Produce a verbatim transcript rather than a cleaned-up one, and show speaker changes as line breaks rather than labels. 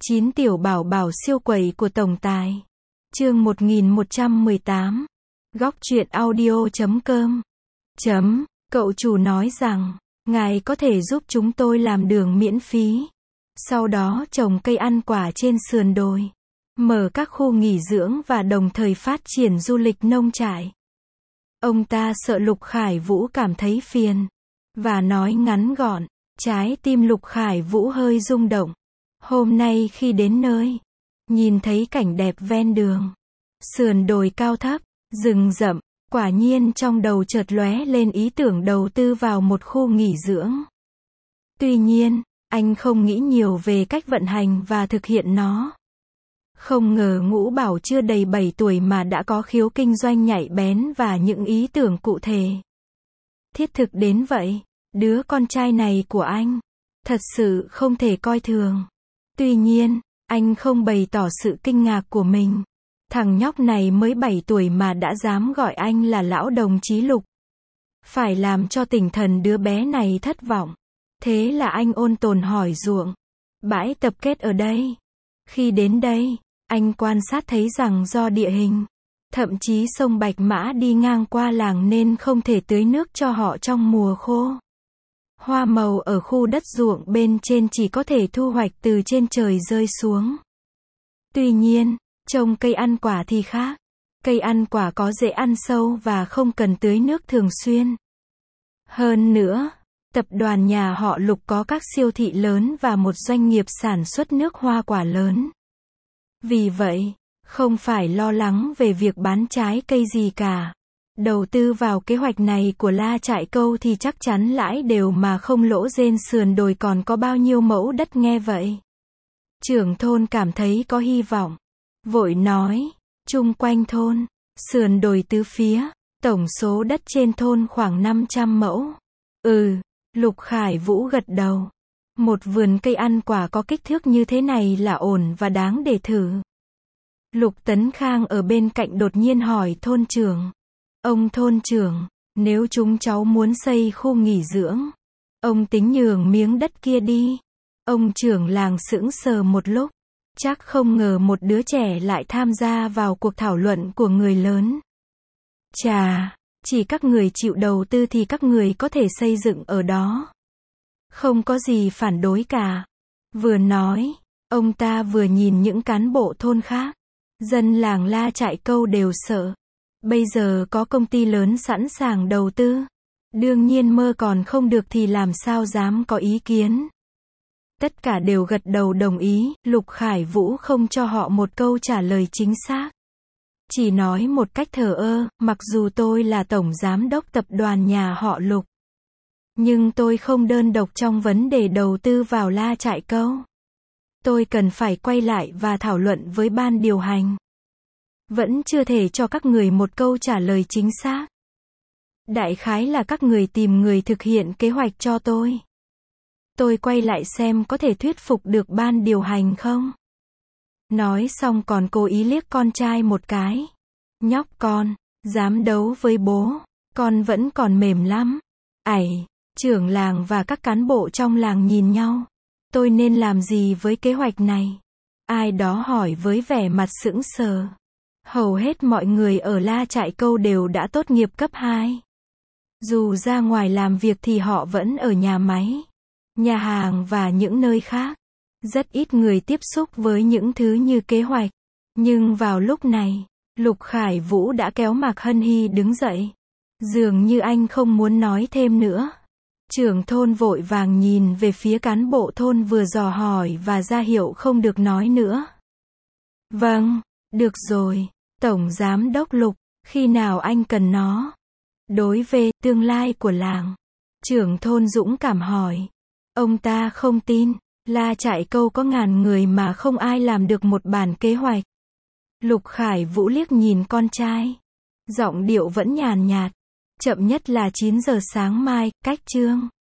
chín tiểu bảo bảo siêu quầy của tổng tài. Chương một nghìn một trăm mười tám. Góc truyện audio chấm com. Chấm, cậu chủ nói rằng, ngài có thể giúp chúng tôi làm đường miễn phí. Sau đó trồng cây ăn quả trên sườn đồi. Mở các khu nghỉ dưỡng và đồng thời phát triển du lịch nông trại. Ông ta sợ Lục Khải Vũ cảm thấy phiền. Và nói ngắn gọn, trái tim Lục Khải Vũ hơi rung động. Hôm nay khi đến nơi, nhìn thấy cảnh đẹp ven đường, sườn đồi cao thấp, rừng rậm, quả nhiên trong đầu chợt lóe lên ý tưởng đầu tư vào một khu nghỉ dưỡng. Tuy nhiên, anh không nghĩ nhiều về cách vận hành và thực hiện nó. Không ngờ Ngũ Bảo chưa đầy bảy tuổi mà đã có khiếu kinh doanh nhạy bén và những ý tưởng cụ thể. Thiết thực đến vậy, đứa con trai này của anh, thật sự không thể coi thường. Tuy nhiên, anh không bày tỏ sự kinh ngạc của mình. Thằng nhóc này mới bảy tuổi mà đã dám gọi anh là lão đồng chí Lục. Phải làm cho tinh thần đứa bé này thất vọng. Thế là anh ôn tồn hỏi ruộng, bãi tập kết ở đây. Khi đến đây, anh quan sát thấy rằng do địa hình, thậm chí sông Bạch Mã đi ngang qua làng nên không thể tưới nước cho họ trong mùa khô. Hoa màu ở khu đất ruộng bên trên chỉ có thể thu hoạch từ trên trời rơi xuống. Tuy nhiên, trồng cây ăn quả thì khác. Cây ăn quả có rễ ăn sâu và không cần tưới nước thường xuyên. Hơn nữa, tập đoàn nhà họ Lục có các siêu thị lớn và một doanh nghiệp sản xuất nước hoa quả lớn. Vì vậy, không phải lo lắng về việc bán trái cây gì cả. Đầu tư vào kế hoạch này của La Trại Câu thì chắc chắn lãi đều mà không lỗ. Trên sườn đồi còn có bao nhiêu mẫu đất nghe vậy? Trưởng thôn cảm thấy có hy vọng. Vội nói, chung quanh thôn, sườn đồi tứ phía, tổng số đất trên thôn khoảng năm trăm mẫu. Ừ, Lục Khải Vũ gật đầu. Một vườn cây ăn quả có kích thước như thế này là ổn và đáng để thử. Lục Tấn Khang ở bên cạnh đột nhiên hỏi thôn trưởng. Ông thôn trưởng, nếu chúng cháu muốn xây khu nghỉ dưỡng, ông tính nhường miếng đất kia đi. Ông trưởng làng sững sờ một lúc. Chắc không ngờ một đứa trẻ lại tham gia vào cuộc thảo luận của người lớn. Chà, chỉ các người chịu đầu tư thì các người có thể xây dựng ở đó. Không có gì phản đối cả. Vừa nói, ông ta vừa nhìn những cán bộ thôn khác. Dân làng La Trại Câu đều sợ. Bây giờ có công ty lớn sẵn sàng đầu tư. Đương nhiên mơ còn không được thì làm sao dám có ý kiến. Tất cả đều gật đầu đồng ý. Lục Khải Vũ không cho họ một câu trả lời chính xác. Chỉ nói một cách thờ ơ, mặc dù tôi là tổng giám đốc tập đoàn nhà họ Lục. Nhưng tôi không đơn độc trong vấn đề đầu tư vào La Trại Câu. Tôi cần phải quay lại và thảo luận với ban điều hành. Vẫn chưa thể cho các người một câu trả lời chính xác. Đại khái là các người tìm người thực hiện kế hoạch cho tôi. Tôi quay lại xem có thể thuyết phục được ban điều hành không. Nói xong còn cố ý liếc con trai một cái. Nhóc con, dám đấu với bố, con vẫn còn mềm lắm. Ảy, trưởng làng và các cán bộ trong làng nhìn nhau. Tôi nên làm gì với kế hoạch này? Ai đó hỏi với vẻ mặt sững sờ. Hầu hết mọi người ở La Trại Câu đều đã tốt nghiệp cấp hai. Dù ra ngoài làm việc thì họ vẫn ở nhà máy, nhà hàng và những nơi khác. Rất ít người tiếp xúc với những thứ như kế hoạch. Nhưng vào lúc này, Lục Khải Vũ đã kéo Mạc Hân Hy đứng dậy. Dường như anh không muốn nói thêm nữa. Trưởng thôn vội vàng nhìn về phía cán bộ thôn vừa dò hỏi và ra hiệu không được nói nữa. Vâng, được rồi, Tổng Giám đốc Lục, khi nào anh cần nó? Đối với tương lai của làng, trưởng thôn dũng cảm hỏi. Ông ta không tin, La Trại Câu có ngàn người mà không ai làm được một bản kế hoạch. Lục Khải Vũ liếc nhìn con trai. Giọng điệu vẫn nhàn nhạt. Chậm nhất là chín giờ sáng mai, cách chương.